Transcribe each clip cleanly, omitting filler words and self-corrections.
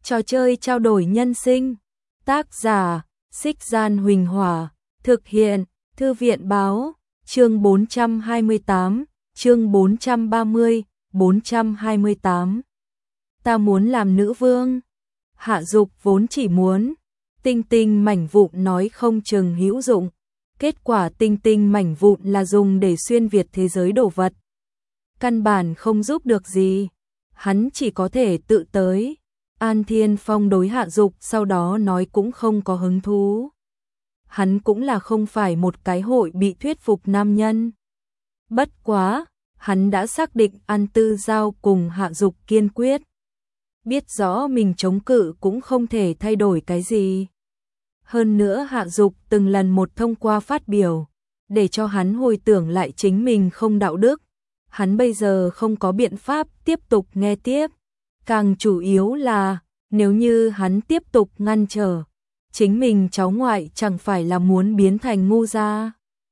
Trò chơi trao đổi nhân sinh. Tác giả: Xích Gian Huỳnh Hỏa. Thực hiện: Thư viện Báo. Chương 428, chương 430, 428. Ta muốn làm nữ vương. Hạ Dục vốn chỉ muốn tinh tinh mảnh vụn nói không chừng hữu dụng. Kết quả tinh tinh mảnh vụn là dùng để xuyên việt thế giới đồ vật. Căn bản không giúp được gì. Hắn chỉ có thể tự tới. An Thiên Phong đối Hạ Dục sau đó nói cũng không có hứng thú. Hắn cũng là không phải một cái hội bị thuyết phục nam nhân. Bất quá, hắn đã xác định An Tư Giao cùng Hạ Dục kiên quyết. Biết rõ mình chống cự cũng không thể thay đổi cái gì. Hơn nữa Hạ Dục từng lần một thông qua phát biểu, để cho hắn hồi tưởng lại chính mình không đạo đức. Hắn bây giờ không có biện pháp tiếp tục nghe tiếp. Càng chủ yếu là, nếu như hắn tiếp tục ngăn trở, chính mình cháu ngoại chẳng phải là muốn biến thành ngu gia.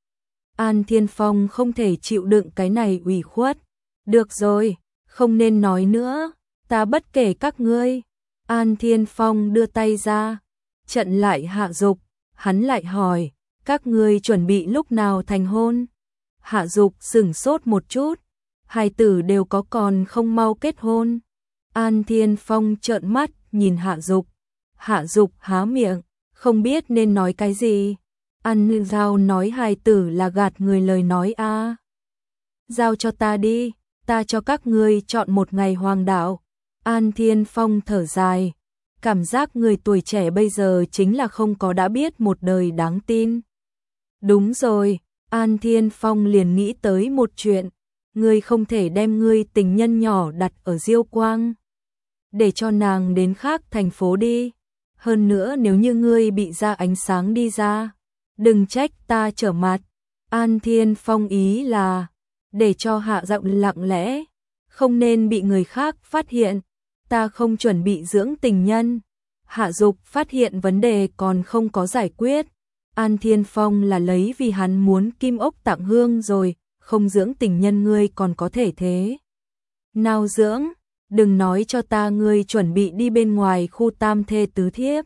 An Thiên Phong không thể chịu đựng cái này ủy khuất. Được rồi, không nên nói nữa, ta bất kể các ngươi. An Thiên Phong đưa tay ra, chặn lại Hạ Dục. Hắn lại hỏi, các ngươi chuẩn bị lúc nào thành hôn? Hạ Dục sửng sốt một chút, hai tử đều có còn không mau kết hôn. An Thiên Phong trợn mắt nhìn Hạ Dục. Hạ Dục há miệng, không biết nên nói cái gì. An Giao nói hài tử là gạt người lời nói a. Giao cho ta đi, ta cho các ngươi chọn một ngày hoàng đạo. An Thiên Phong thở dài, cảm giác người tuổi trẻ bây giờ chính là không có đã biết một đời đáng tin. Đúng rồi, An Thiên Phong liền nghĩ tới một chuyện, ngươi không thể đem ngươi tình nhân nhỏ đặt ở Diêu Quang, để cho nàng đến khác thành phố đi. Hơn nữa nếu như ngươi bị ra ánh sáng đi ra, đừng trách ta trở mặt. An Thiên Phong ý là, để cho Hạ Giọng lặng lẽ, không nên bị người khác phát hiện. Ta không chuẩn bị dưỡng tình nhân. Hạ Dục phát hiện vấn đề còn không có giải quyết. An Thiên Phong là lấy vì hắn muốn kim ốc tặng hương rồi, không dưỡng tình nhân ngươi còn có thể thế nào dưỡng? Đừng nói cho ta ngươi chuẩn bị đi bên ngoài khu tam thê tứ thiếp.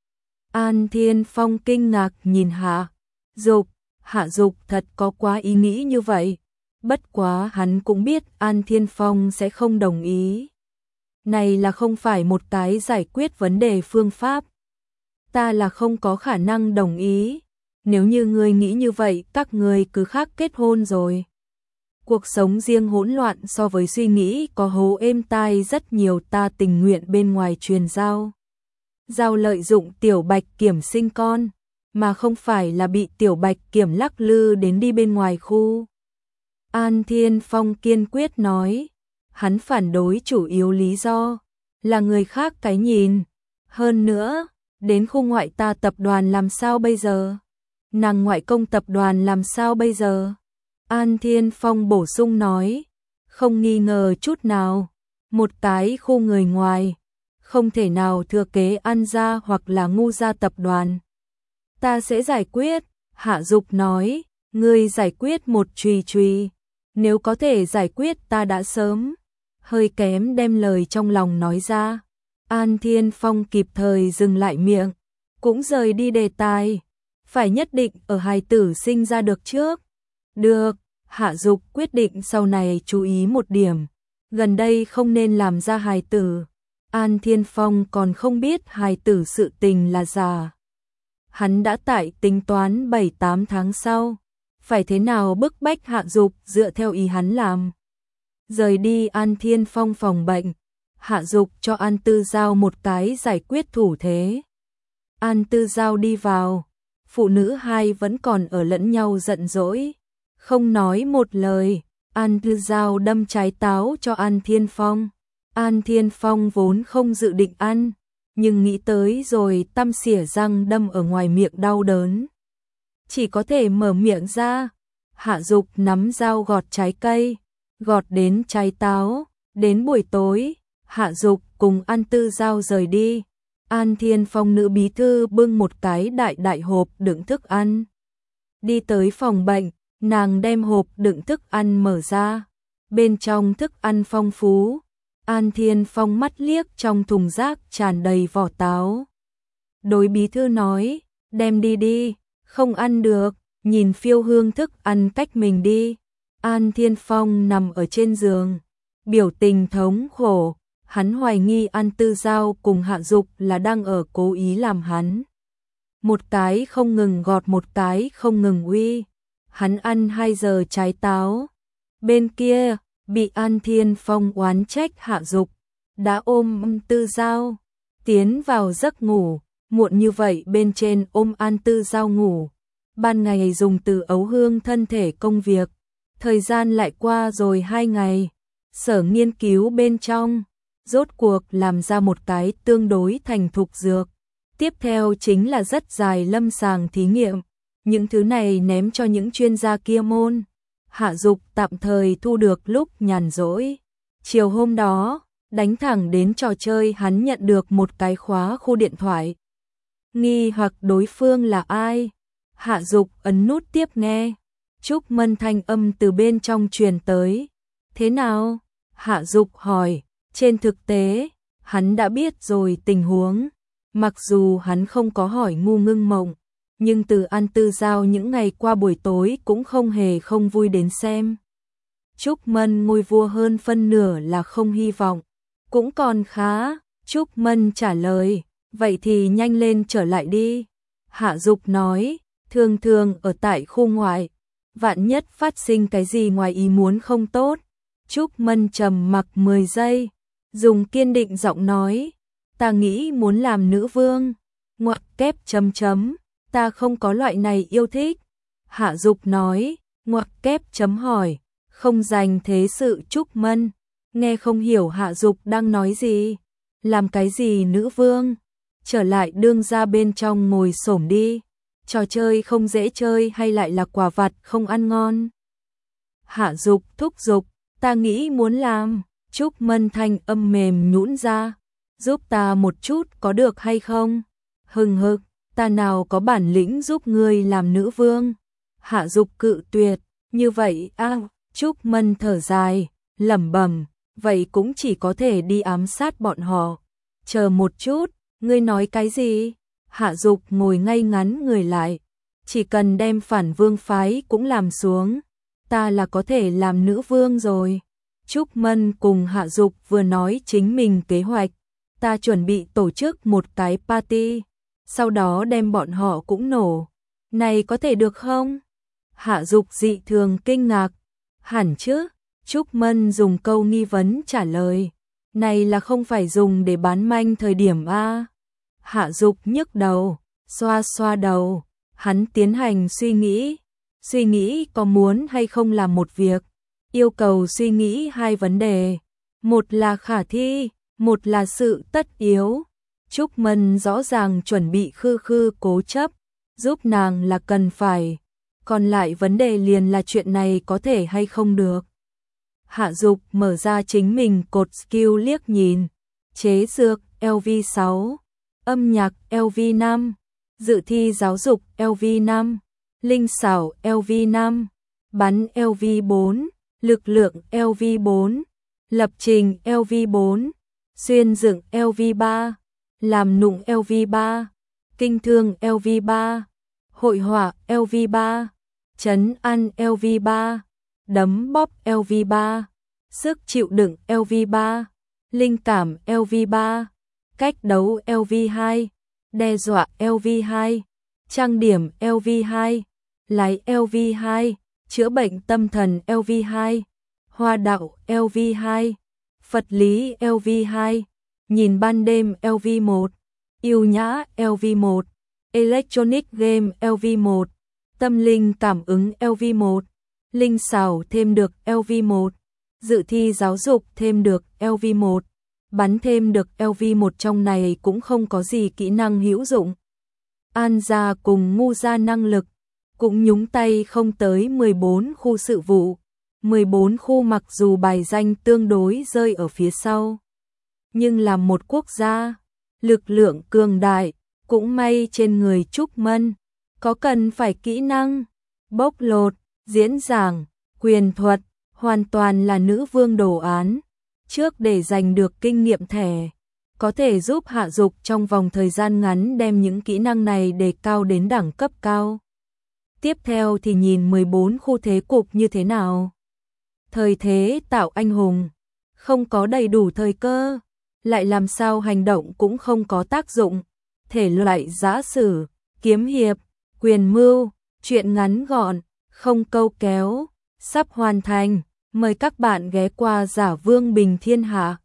An Thiên Phong kinh ngạc nhìn Hạ Dục. Hạ Dục thật có quá ý nghĩ như vậy. Bất quá hắn cũng biết An Thiên Phong sẽ không đồng ý. Này là không phải một cái giải quyết vấn đề phương pháp. Ta là không có khả năng đồng ý. Nếu như ngươi nghĩ như vậy, các ngươi cứ khác kết hôn rồi. Cuộc sống riêng hỗn loạn so với suy nghĩ có hố êm tai rất nhiều. Ta tình nguyện bên ngoài truyền giao. Giao lợi dụng Tiểu Bạch Kiểm sinh con, mà không phải là bị Tiểu Bạch Kiểm lắc lư đến đi bên ngoài khu. An Thiên Phong kiên quyết nói. Hắn phản đối chủ yếu lý do là người khác cái nhìn. Hơn nữa, đến khu ngoại ta tập đoàn làm sao bây giờ? Nàng ngoại công tập đoàn làm sao bây giờ? An Thiên Phong bổ sung nói, không nghi ngờ chút nào, một cái khu người ngoài, không thể nào thừa kế An gia hoặc là Ngu gia tập đoàn. Ta sẽ giải quyết. Hạ Dục nói, ngươi giải quyết một chùy chùy, nếu có thể giải quyết ta đã sớm. Hơi kém đem lời trong lòng nói ra. An Thiên Phong kịp thời dừng lại miệng, cũng rời đi đề tài. Phải nhất định ở hài tử sinh ra được trước. Được, Hạ Dục quyết định sau này chú ý một điểm, gần đây không nên làm ra hài tử. An Thiên Phong còn không biết hài tử sự tình là giả. Hắn đã tại tính toán 7-8 tháng sau, phải thế nào bức bách Hạ Dục dựa theo ý hắn làm. Rời đi An Thiên Phong phòng bệnh, Hạ Dục cho An Tư Giao một cái giải quyết thủ thế. An Tư Giao đi vào, phụ nữ hai vẫn còn ở lẫn nhau giận dỗi, không nói một lời. An Tư Giao đâm trái táo cho An Thiên Phong. An Thiên Phong vốn không dự định ăn, nhưng nghĩ tới rồi tăm xỉa răng đâm ở ngoài miệng đau đớn, chỉ có thể mở miệng ra. Hạ Dục nắm dao gọt trái cây, gọt đến trái táo. Đến buổi tối, Hạ Dục cùng An Tư Giao rời đi. An Thiên Phong nữ bí thư bưng một cái đại hộp đựng thức ăn. Đi tới phòng bệnh, nàng đem hộp đựng thức ăn mở ra. Bên trong thức ăn phong phú, An Thiên Phong mắt liếc trong thùng rác tràn đầy vỏ táo. Đối bí thư nói, đem đi đi, không ăn được, nhìn phiêu hương thức ăn cách mình đi. An Thiên Phong nằm ở trên giường, biểu tình thống khổ, hắn hoài nghi An Tư Giao cùng Hạ Dục là đang ở cố ý làm hắn. Một cái không ngừng gọt, một cái không ngừng uy. Hắn ăn 2 giờ trái táo. Bên kia, bị An Thiên Phong oán trách Hạ Dục, đã ôm Tư Giao, tiến vào giấc ngủ, muộn như vậy bên trên ôm An Tư Giao ngủ. Ban ngày dùng từ ấu hương thân thể công việc, thời gian lại qua rồi 2 ngày, sở nghiên cứu bên trong, rốt cuộc làm ra một cái tương đối thành thục dược. Tiếp theo chính là rất dài lâm sàng thí nghiệm, những thứ này ném cho những chuyên gia kia môn. Hạ Dục tạm thời thu được lúc nhàn rỗi. Chiều hôm đó, đánh thẳng đến trò chơi, hắn nhận được một cái khóa khu điện thoại. Nghi hoặc đối phương là ai? Hạ Dục ấn nút tiếp nghe. Trúc Mân thanh âm từ bên trong truyền tới. Thế nào? Hạ Dục hỏi. Trên thực tế, hắn đã biết rồi tình huống. Mặc dù hắn không có hỏi ngu ngưng mộng, nhưng từ An Tư Giao những ngày qua buổi tối cũng không hề không vui đến xem. Trúc Mân ngôi vua hơn phân nửa là không hy vọng. Cũng còn khá, Trúc Mân trả lời, vậy thì nhanh lên trở lại đi. Hạ Dục nói, thường thường ở tại khu ngoại, vạn nhất phát sinh cái gì ngoài ý muốn không tốt. Trúc Mân trầm mặc 10 giây, dùng kiên định giọng nói, ta nghĩ muốn làm nữ vương, ngoặc kép chấm chấm, ta không có loại này yêu thích. Hạ Dục nói, ngoặc kép chấm hỏi, không dành thế sự. Trúc Mân nghe không hiểu Hạ Dục đang nói gì. Làm cái gì nữ vương? Trở lại đương ra bên trong ngồi xổm đi. Trò chơi không dễ chơi hay lại là quả vặt không ăn ngon? Hạ Dục thúc giục, ta nghĩ muốn làm. Trúc Mân thanh âm mềm nhũn ra, giúp ta một chút có được hay không? Hừng hực, ta nào có bản lĩnh giúp ngươi làm nữ vương. Hạ Dục cự tuyệt, như vậy Trúc Mân thở dài, lẩm bẩm, vậy cũng chỉ có thể đi ám sát bọn họ. Chờ một chút, ngươi nói cái gì? Hạ Dục ngồi ngay ngắn người lại, chỉ cần đem phản vương phái cũng làm xuống, ta là có thể làm nữ vương rồi. Trúc Mân cùng Hạ Dục vừa nói chính mình kế hoạch, ta chuẩn bị tổ chức một cái party, sau đó đem bọn họ cũng nổ. Này có thể được không? Hạ Dục dị thường kinh ngạc. Hẳn chứ? Trúc Mân dùng câu nghi vấn trả lời. Này là không phải dùng để bán manh thời điểm a? Hạ Dục nhức đầu, xoa xoa đầu, hắn tiến hành suy nghĩ có muốn hay không làm một việc. Yêu cầu suy nghĩ 2 vấn đề, một là khả thi, một là sự tất yếu. Trúc Mân rõ ràng chuẩn bị khư cố chấp, giúp nàng là cần phải, còn lại vấn đề liền là chuyện này có thể hay không được. Hạ Dục mở ra chính mình cột skill liếc nhìn, chế dược LV6, âm nhạc LV5, dự thi giáo dục LV5, linh xảo LV5, bắn LV4, lực lượng LV4, lập trình LV4, xuyên dựng LV3, làm nụng LV3, kinh thương LV3, hội họa LV3, trấn ăn LV3, đấm bóp LV3, sức chịu đựng LV3, linh cảm LV3, cách đấu LV2, đe dọa LV2, trang điểm LV2, lái LV2, chữa bệnh tâm thần LV2, hoa đạo LV2, Phật lý LV2, nhìn ban đêm LV1, yêu nhã LV1, electronic game LV1, tâm linh cảm ứng LV1, linh xảo thêm được LV1, dự thi giáo dục thêm được LV1, bắn thêm được LV1. Trong này cũng không có gì kỹ năng hữu dụng. An gia cùng ngu gia năng lực cũng nhúng tay không tới 14 khu sự vụ. 14 khu mặc dù bài danh tương đối rơi ở phía sau, nhưng là một quốc gia, lực lượng cường đại, cũng may trên người Trúc Mân, có cần phải kỹ năng, bóc lột, diễn giảng, quyền thuật, hoàn toàn là nữ vương đồ án. trước để giành được kinh nghiệm thẻ, có thể giúp Hạ Dục trong vòng thời gian ngắn đem những kỹ năng này đề cao đến đẳng cấp cao. Tiếp theo thì nhìn 14 khu thế cục như thế nào. Thời thế tạo anh hùng, không có đầy đủ thời cơ, lại làm sao hành động cũng không có tác dụng. Thể loại giã sử, kiếm hiệp, quyền mưu, truyện ngắn gọn, không câu kéo, sắp hoàn thành. Mời các bạn ghé qua Giả Vương Bình Thiên Hạ.